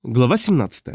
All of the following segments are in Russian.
Глава 17.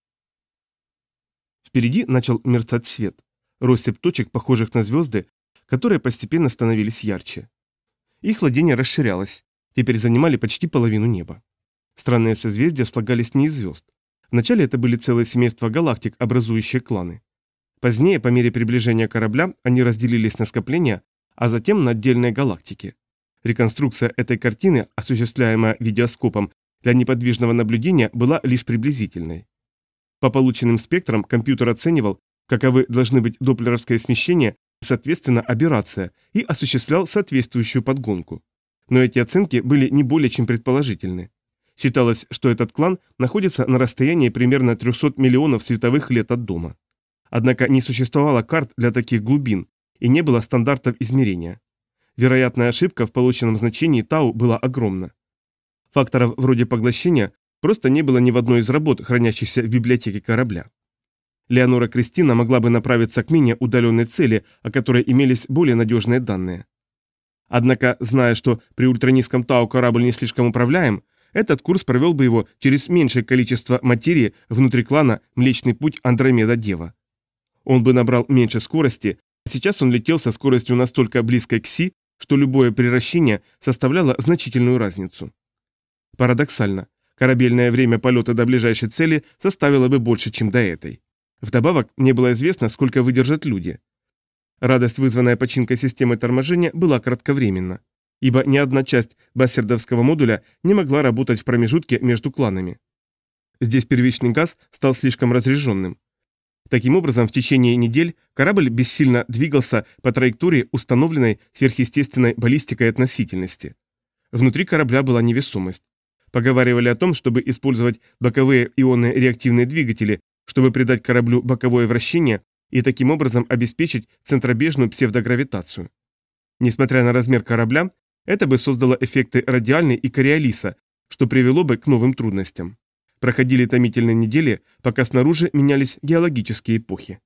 Впереди начал мерцать свет. Россыпь точек, похожих на звезды, которые постепенно становились ярче. Их владение расширялось, теперь занимали почти половину неба. Странные созвездия слагались не из звезд. Вначале это были целые семейства галактик, образующие кланы. Позднее, по мере приближения корабля, они разделились на скопления, а затем на отдельные галактики. Реконструкция этой картины, осуществляемая видеоскопом, для неподвижного наблюдения была лишь приблизительной. По полученным спектрам компьютер оценивал, каковы должны быть доплеровское смещение и, соответственно, аберрация, и осуществлял соответствующую подгонку. Но эти оценки были не более чем предположительны. Считалось, что этот клан находится на расстоянии примерно 300 миллионов световых лет от дома. Однако не существовало карт для таких глубин, и не было стандартов измерения. Вероятная ошибка в полученном значении тау была огромна. Факторов вроде поглощения просто не было ни в одной из работ, хранящихся в библиотеке корабля. Леонора Кристина могла бы направиться к менее удаленной цели, о которой имелись более надежные данные. Однако, зная, что при ультранизком тау корабль не слишком управляем, этот курс провел бы его через меньшее количество материи внутри клана Млечный Путь Андромеда-Дева. Он бы набрал меньше скорости, а сейчас он летел со скоростью настолько близкой к Си, что любое превращение составляло значительную разницу. Парадоксально, корабельное время полета до ближайшей цели составило бы больше, чем до этой. Вдобавок, не было известно, сколько выдержат люди. Радость, вызванная починкой системы торможения, была кратковременна, ибо ни одна часть бассердовского модуля не могла работать в промежутке между кланами. Здесь первичный газ стал слишком разряженным. Таким образом, в течение недель корабль бессильно двигался по траектории, установленной сверхъестественной баллистикой относительности. Внутри корабля была невесомость. Поговаривали о том, чтобы использовать боковые ионные реактивные двигатели, чтобы придать кораблю боковое вращение и таким образом обеспечить центробежную псевдогравитацию. Несмотря на размер корабля, это бы создало эффекты радиальной и кориолиса, что привело бы к новым трудностям. Проходили томительные недели, пока снаружи менялись геологические эпохи.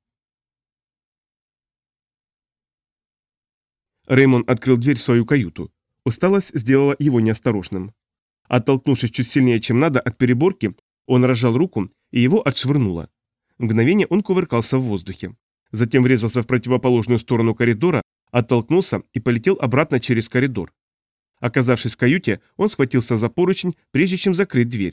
Реймон открыл дверь в свою каюту. Усталость сделала его неосторожным. Оттолкнувшись чуть сильнее, чем надо, от переборки, он разжал руку, и его отшвырнуло. В мгновение он кувыркался в воздухе. Затем врезался в противоположную сторону коридора, оттолкнулся и полетел обратно через коридор. Оказавшись в каюте, он схватился за поручень, прежде чем закрыть дверь.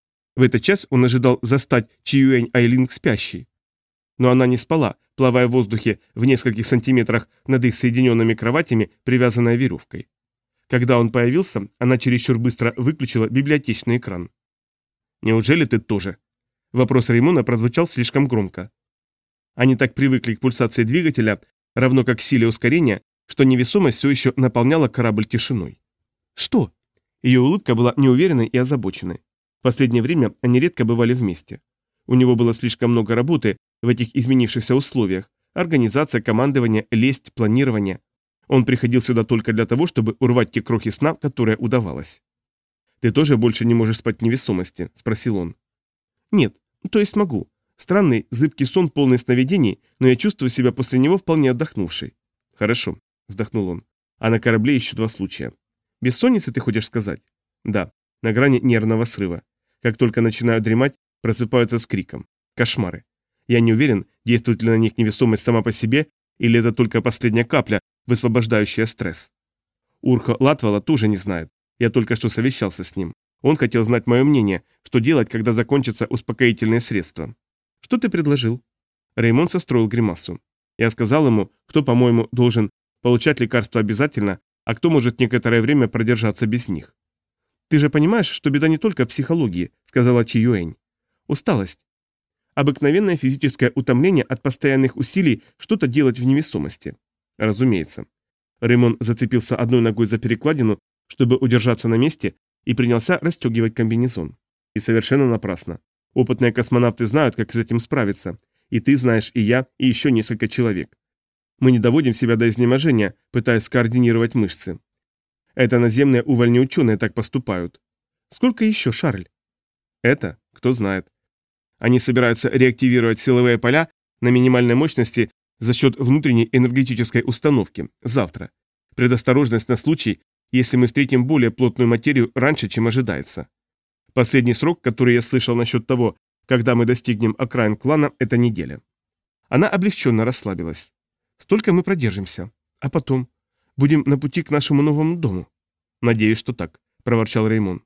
В этот час он ожидал застать Чиюэнь Айлинг спящей. Но она не спала, плавая в воздухе в нескольких сантиметрах над их соединенными кроватями, привязанная веревкой. Когда он появился, она чересчур быстро выключила библиотечный экран. «Неужели ты тоже?» Вопрос Реймона прозвучал слишком громко. Они так привыкли к пульсации двигателя, равно как к силе ускорения, что невесомость все еще наполняла корабль тишиной. «Что?» Ее улыбка была неуверенной и озабоченной. В последнее время они редко бывали вместе. У него было слишком много работы в этих изменившихся условиях: организация, командование, лесть, планирование. Он приходил сюда только для того, чтобы урвать те крохи сна, которые удавалось. «Ты тоже больше не можешь спать в невесомости?» – спросил он. «Нет, то есть могу. Странный, зыбкий сон, полный сновидений, но я чувствую себя после него вполне отдохнувшей». «Хорошо», – вздохнул он. «А на корабле еще 2 случая. Бессонница, ты хочешь сказать?» «Да, на грани нервного срыва. Как только начинаю дремать, просыпаются с криком. Кошмары. Я не уверен, действует ли на них невесомость сама по себе, или это только последняя капля, высвобождающая стресс. Урхо Латвала тоже не знает. Я только что совещался с ним. Он хотел знать мое мнение, что делать, когда закончатся успокоительные средства. Что ты предложил?» Реймон состроил гримасу. Я сказал ему, кто, по-моему, должен получать лекарства обязательно, а кто может некоторое время продержаться без них. «Ты же понимаешь, что беда не только в психологии», — сказала Чиюэнь. «Усталость. Обыкновенное физическое утомление от постоянных усилий что-то делать в невесомости». «Разумеется». Реймон зацепился одной ногой за перекладину, чтобы удержаться на месте, и принялся расстегивать комбинезон. И совершенно напрасно. Опытные космонавты знают, как с этим справиться. И ты знаешь, и я, и еще несколько человек. Мы не доводим себя до изнеможения, пытаясь скоординировать мышцы. Это наземные увольни ученые так поступают. Сколько еще, Шарль? Это, кто знает. Они собираются реактивировать силовые поля на минимальной мощности за счет внутренней энергетической установки завтра. Предосторожность на случай, если мы встретим более плотную материю раньше, чем ожидается. Последний срок, который я слышал насчет того, когда мы достигнем окраин клана, это неделя. Она облегченно расслабилась. Столько мы продержимся. А потом? Будем на пути к нашему новому дому. Надеюсь, что так, проворчал Реймон.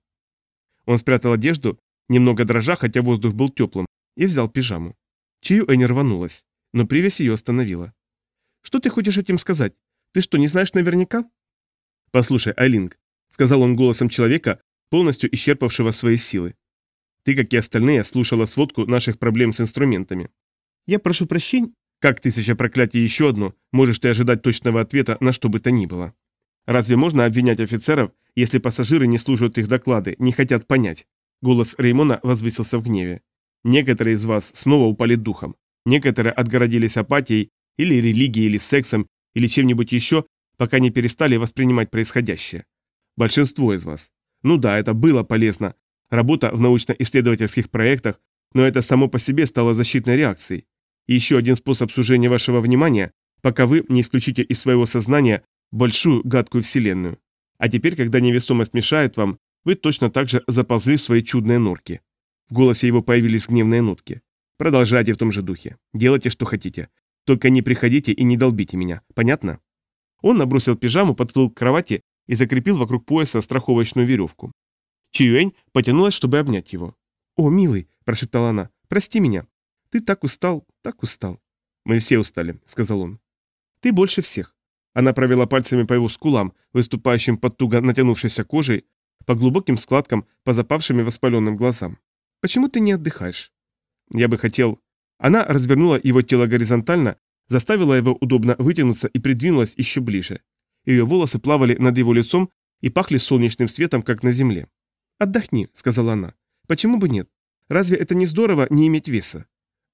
Он спрятал одежду, немного дрожа, хотя воздух был теплым, и взял пижаму. Чиюэнь рванулась, но привязь ее остановила. Что ты хочешь этим сказать? Ты что, не знаешь наверняка? Послушай, Айлинг, сказал он голосом человека, полностью исчерпавшего свои силы. Ты, как и остальные, слушала сводку наших проблем с инструментами. Я прошу прощения. Как тысяча проклятий еще одно, можешь ты ожидать точного ответа на что бы то ни было. Разве можно обвинять офицеров, если пассажиры не слушают их доклады, не хотят понять? Голос Реймона возвысился в гневе. Некоторые из вас снова упали духом. Некоторые отгородились апатией, или религией, или сексом, или чем-нибудь еще, пока не перестали воспринимать происходящее. Большинство из вас. Ну да, это было полезно. Работа в научно-исследовательских проектах, но это само по себе стало защитной реакцией. И еще один способ сужения вашего внимания, пока вы не исключите из своего сознания большую гадкую вселенную. А теперь, когда невесомость мешает вам, вы точно так же заползли в свои чудные норки. В голосе его появились гневные нотки. Продолжайте в том же духе. Делайте, что хотите. Только не приходите и не долбите меня. Понятно? Он набросил пижаму, подплыл к кровати и закрепил вокруг пояса страховочную веревку. Чиюэнь потянулась, чтобы обнять его. «О, милый», – прошептала она, – «прости меня. Ты так устал, так устал». «Мы все устали», – сказал он. «Ты больше всех». Она провела пальцами по его скулам, выступающим под туго натянувшейся кожей, по глубоким складкам, по запавшим и воспаленным глазам. «Почему ты не отдыхаешь?» «Я бы хотел...» Она развернула его тело горизонтально, заставила его удобно вытянуться и придвинулась еще ближе. Ее волосы плавали над его лицом и пахли солнечным светом, как на земле. «Отдохни», — сказала она. «Почему бы нет? Разве это не здорово не иметь веса?»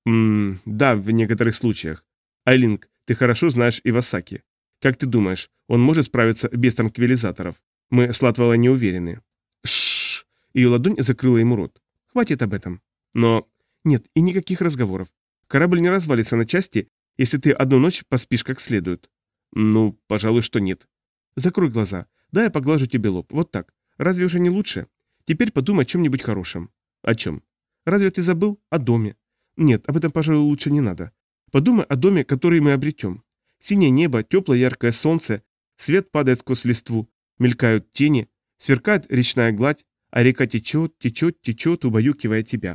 Да, в некоторых случаях. Айлинг, ты хорошо знаешь Ивасаки. Как ты думаешь, он может справиться без транквилизаторов? Мы с Латвала не уверены». Шшш. Ее ладонь закрыла ему рот. «Хватит об этом». «Но...» «Нет, и никаких разговоров. Корабль не развалится на части, если ты одну ночь поспишь как следует». «Ну, пожалуй, что нет». «Закрой глаза. Дай я поглажу тебе лоб. Вот так. Разве уже не лучше? Теперь подумай о чем-нибудь хорошем». «О чем?» «Разве ты забыл? О доме». «Нет, об этом, пожалуй, лучше не надо. Подумай о доме, который мы обретем. Синее небо, теплое яркое солнце, свет падает сквозь листву, мелькают тени, сверкает речная гладь, а река течет, течет, течет, убаюкивая тебя».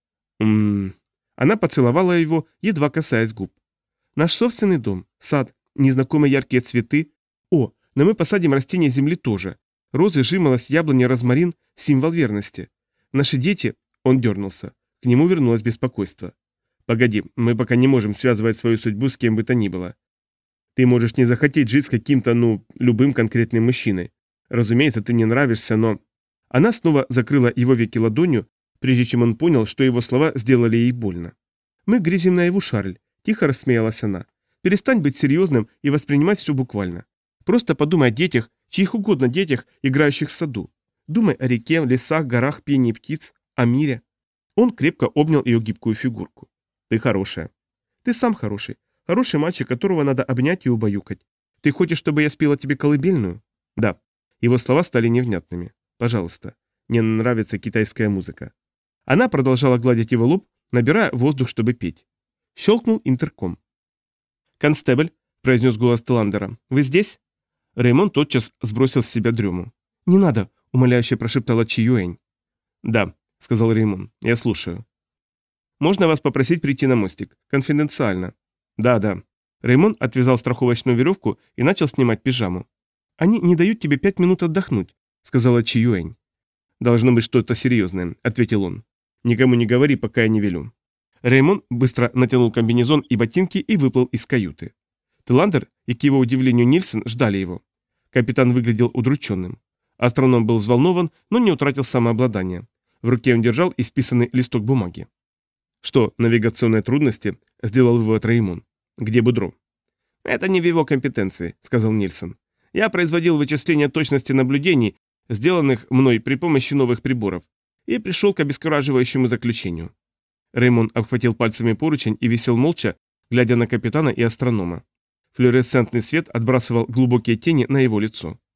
Она поцеловала его, едва касаясь губ. «Наш собственный дом, сад, незнакомые яркие цветы. О, но мы посадим растения земли тоже. Розы, жимолость, яблони, розмарин – символ верности. Наши дети...» Он дернулся. К нему вернулось беспокойство. «Погоди, мы пока не можем связывать свою судьбу с кем бы то ни было. Ты можешь не захотеть жить с каким-то, любым конкретным мужчиной. Разумеется, ты не нравишься, но...» Она снова закрыла его веки ладонью, прежде чем он понял, что его слова сделали ей больно. «Мы грезим наяву, Шарль», – тихо рассмеялась она. «Перестань быть серьезным и воспринимать все буквально. Просто подумай о детях, чьих угодно детях, играющих в саду. Думай о реке, лесах, горах, пении птиц, о мире». Он крепко обнял ее гибкую фигурку. «Ты хорошая». «Ты сам хороший. Хороший мальчик, которого надо обнять и убаюкать. Ты хочешь, чтобы я спела тебе колыбельную?» «Да». Его слова стали невнятными. «Пожалуйста. Мне нравится китайская музыка». Она продолжала гладить его лоб, набирая воздух, чтобы петь. Щелкнул интерком. «Констебль», — произнес голос Теландера, — «вы здесь?» Реймон тотчас сбросил с себя дрему. «Не надо», — умоляюще прошептала Чиюэнь. «Да», — сказал Реймон, — «я слушаю». «Можно вас попросить прийти на мостик? Конфиденциально». «Да». Реймон отвязал страховочную веревку и начал снимать пижаму. «Они не дают тебе 5 минут отдохнуть», — сказала Чиюэнь. «Должно быть что-то серьезное», — ответил он. «Никому не говори, пока я не велю». Реймон быстро натянул комбинезон и ботинки и выплыл из каюты. Теландер и, к его удивлению, Нильсон ждали его. Капитан выглядел удрученным. Астроном был взволнован, но не утратил самообладание. В руке он держал исписанный листок бумаги. «Что, навигационные трудности?» – сделал вывод Реймон. «Где Будро?» «Это не в его компетенции», – сказал Нильсон. «Я производил вычисления точности наблюдений, сделанных мной при помощи новых приборов, и пришел к обескураживающему заключению». Реймон обхватил пальцами поручень и висел молча, глядя на капитана и астронома. Флуоресцентный свет отбрасывал глубокие тени на его лицо.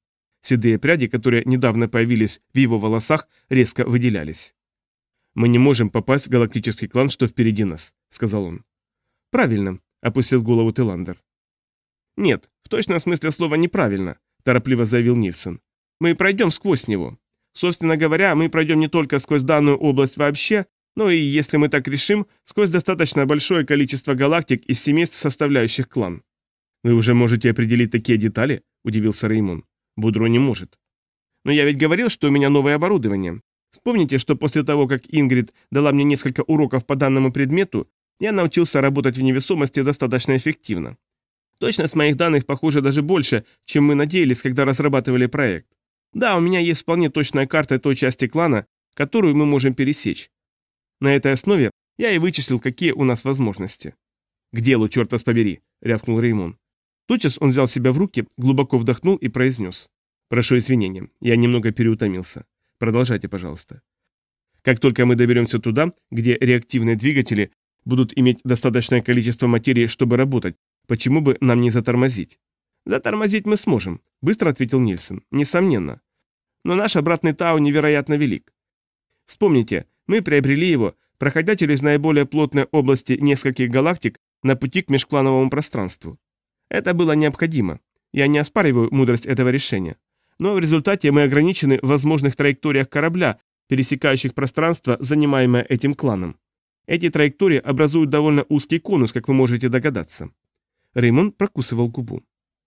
Седые пряди, которые недавно появились в его волосах, резко выделялись. «Мы не можем попасть в галактический клан, что впереди нас», — сказал он. «Правильно», — опустил голову Тиландер. «Нет, в точном смысле слова неправильно», — торопливо заявил Нильсон. «Мы пройдем сквозь него. Собственно говоря, мы пройдем не только сквозь данную область вообще, но и, если мы так решим, сквозь достаточно большое количество галактик из семейств, составляющих клан». «Вы уже можете определить такие детали?» – удивился Реймон. «Будро не может». «Но я ведь говорил, что у меня новое оборудование. Вспомните, что после того, как Ингрид дала мне несколько уроков по данному предмету, я научился работать в невесомости достаточно эффективно. Точность моих данных, похоже, даже больше, чем мы надеялись, когда разрабатывали проект. Да, у меня есть вполне точная карта той части клана, которую мы можем пересечь. На этой основе я и вычислил, какие у нас возможности». «К делу, черт вас побери», — рявкнул Реймон. Тотчас он взял себя в руки, глубоко вдохнул и произнес. «Прошу извинения, я немного переутомился. Продолжайте, пожалуйста. Как только мы доберемся туда, где реактивные двигатели будут иметь достаточное количество материи, чтобы работать, почему бы нам не затормозить?» «Затормозить мы сможем», — быстро ответил Нильсон. «Несомненно. Но наш обратный Тау невероятно велик. Вспомните, мы приобрели его, проходя через наиболее плотные области нескольких галактик на пути к межклановому пространству. Это было необходимо. Я не оспариваю мудрость этого решения. Но в результате мы ограничены в возможных траекториях корабля, пересекающих пространство, занимаемое этим кланом. Эти траектории образуют довольно узкий конус, как вы можете догадаться». Реймон прокусывал губу.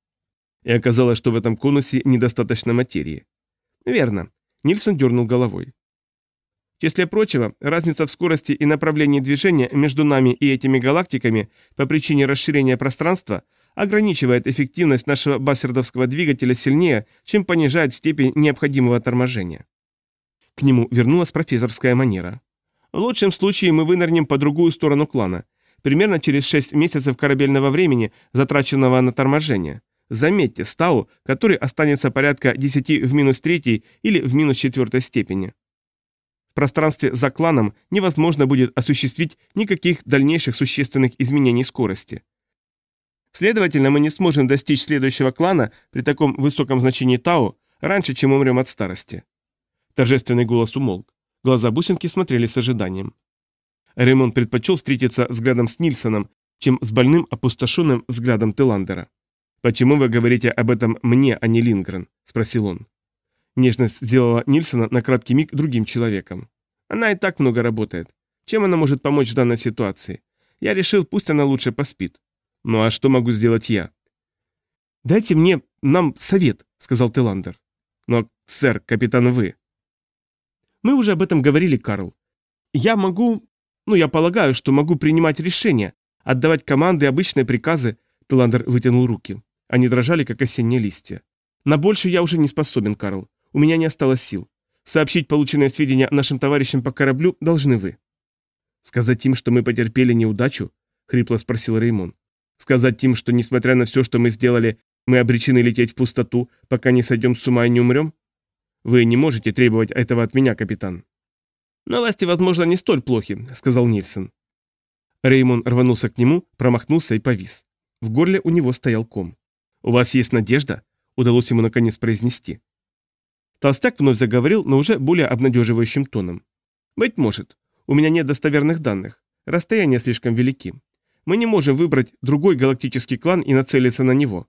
И оказалось, что в этом конусе недостаточно материи. «Верно», — Нильсон дернул головой. «В числе прочего, разница в скорости и направлении движения между нами и этими галактиками по причине расширения пространства ограничивает эффективность нашего бассердовского двигателя сильнее, чем понижает степень необходимого торможения». К нему вернулась профессорская манера. «В лучшем случае мы вынырнем по другую сторону клана, примерно через 6 месяцев корабельного времени, затраченного на торможение. Заметьте, с Тау, который останется порядка 10 в минус 3 или в минус 4 степени. В пространстве за кланом невозможно будет осуществить никаких дальнейших существенных изменений скорости. Следовательно, мы не сможем достичь следующего клана при таком высоком значении Тау раньше, чем умрем от старости». Торжественный голос умолк. Глаза бусинки смотрели с ожиданием. Реймон предпочел встретиться взглядом с Нильсоном, чем с больным, опустошенным взглядом Тиландера. «Почему вы говорите об этом мне, а не Линдгрен?» – спросил он. Нежность сделала Нильсона на краткий миг другим человеком. «Она и так много работает. Чем она может помочь в данной ситуации? Я решил, пусть она лучше поспит. Ну а что могу сделать я?» «Дайте нам совет», – сказал Тиландер. «Но, сэр, капитан, вы». «Мы уже об этом говорили, Карл. Я полагаю, что могу принимать решения, отдавать команды и обычные приказы». Тиландер вытянул руки. Они дрожали, как осенние листья. «На больше я уже не способен, Карл. У меня не осталось сил. Сообщить полученные сведения нашим товарищам по кораблю должны вы». «Сказать им, что мы потерпели неудачу?» — хрипло спросил Реймон. «Сказать им, что, несмотря на все, что мы сделали, мы обречены лететь в пустоту, пока не сойдем с ума и не умрем? Вы не можете требовать этого от меня, капитан». «Новости, возможно, не столь плохи», — сказал Нильсон. Реймон рванулся к нему, промахнулся и повис. В горле у него стоял ком. «У вас есть надежда?» — удалось ему наконец произнести. Толстяк вновь заговорил, но уже более обнадеживающим тоном. «Быть может. У меня нет достоверных данных. Расстояния слишком велики. Мы не можем выбрать другой галактический клан и нацелиться на него.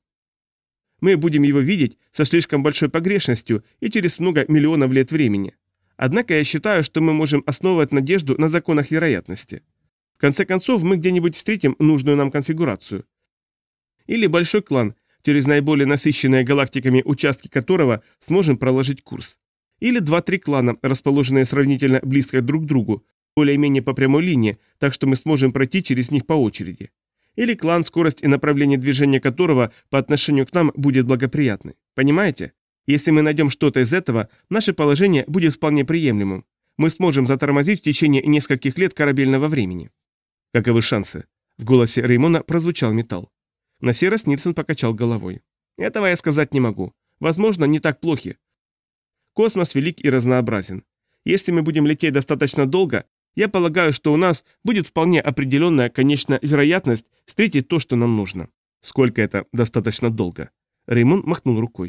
Мы будем его видеть со слишком большой погрешностью и через много миллионов лет времени. Однако я считаю, что мы можем основывать надежду на законах вероятности. В конце концов, мы где-нибудь встретим нужную нам конфигурацию. Или большой клан, через наиболее насыщенные галактиками участки которого сможем проложить курс. Или 2-3 клана, расположенные сравнительно близко друг к другу, более-менее по прямой линии, так что мы сможем пройти через них по очереди. Или клан, скорость и направление движения которого по отношению к нам будет благоприятной. Понимаете? Если мы найдем что-то из этого, наше положение будет вполне приемлемым. Мы сможем затормозить в течение нескольких лет корабельного времени. Каковы шансы? В голосе Реймона прозвучал металл. На сей раз Нильсон покачал головой. Этого я сказать не могу. Возможно, не так плохи. Космос велик и разнообразен. Если мы будем лететь достаточно долго, я полагаю, что у нас будет вполне определенная, конечно, вероятность встретить то, что нам нужно. Сколько это достаточно долго? Реймон махнул рукой.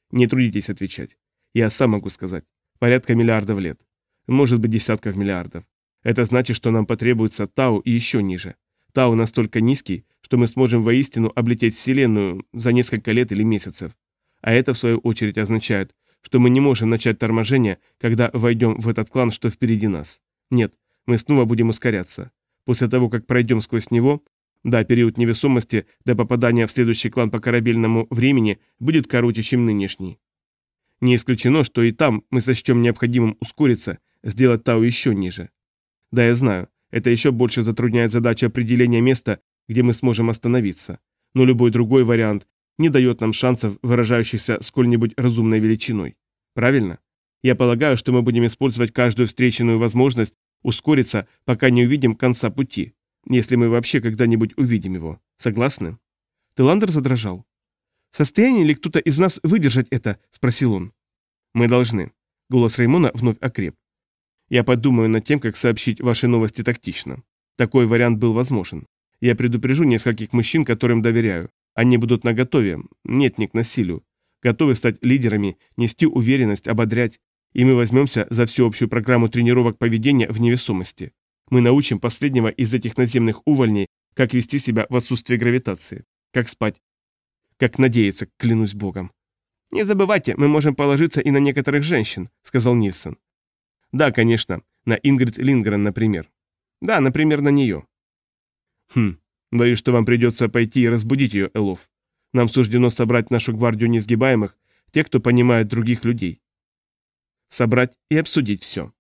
Не трудитесь отвечать. Я сам могу сказать. Порядка миллиардов лет. Может быть, десятков миллиардов. Это значит, что нам потребуется Тау и еще ниже. Тау настолько низкий, что мы сможем воистину облететь Вселенную за несколько лет или месяцев. А это, в свою очередь, означает, что мы не можем начать торможение, когда войдем в этот клан, что впереди нас. Нет, мы снова будем ускоряться. После того, как пройдем сквозь него, да, период невесомости до попадания в следующий клан по корабельному времени будет короче, чем нынешний. Не исключено, что и там мы сочтем необходимым ускориться, сделать Тау еще ниже. Да, я знаю, это еще больше затрудняет задачу определения места, где мы сможем остановиться. Но любой другой вариант не дает нам шансов, выражающихся сколь-нибудь разумной величиной. Правильно? Я полагаю, что мы будем использовать каждую встреченную возможность ускориться, пока не увидим конца пути, если мы вообще когда-нибудь увидим его. Согласны? Теландер задрожал. «В состоянии ли кто-то из нас выдержать это?» – спросил он. «Мы должны». Голос Раймона вновь окреп. «Я подумаю над тем, как сообщить ваши новости тактично. Такой вариант был возможен. Я предупрежу нескольких мужчин, которым доверяю. Они будут наготове, нет, не к насилию. Готовы стать лидерами, нести уверенность, ободрять. И мы возьмемся за всеобщую программу тренировок поведения в невесомости. Мы научим последнего из этих наземных увольней, как вести себя в отсутствии гравитации, как спать, как надеяться, клянусь богом. «Не забывайте, мы можем положиться и на некоторых женщин», — сказал Нильсон. «Да, конечно, на Ингрид Линдгрен, например. Да, например, на нее». Боюсь, что вам придется пойти и разбудить ее, Элов. Нам суждено собрать нашу гвардию несгибаемых, тех, кто понимает других людей. Собрать и обсудить все».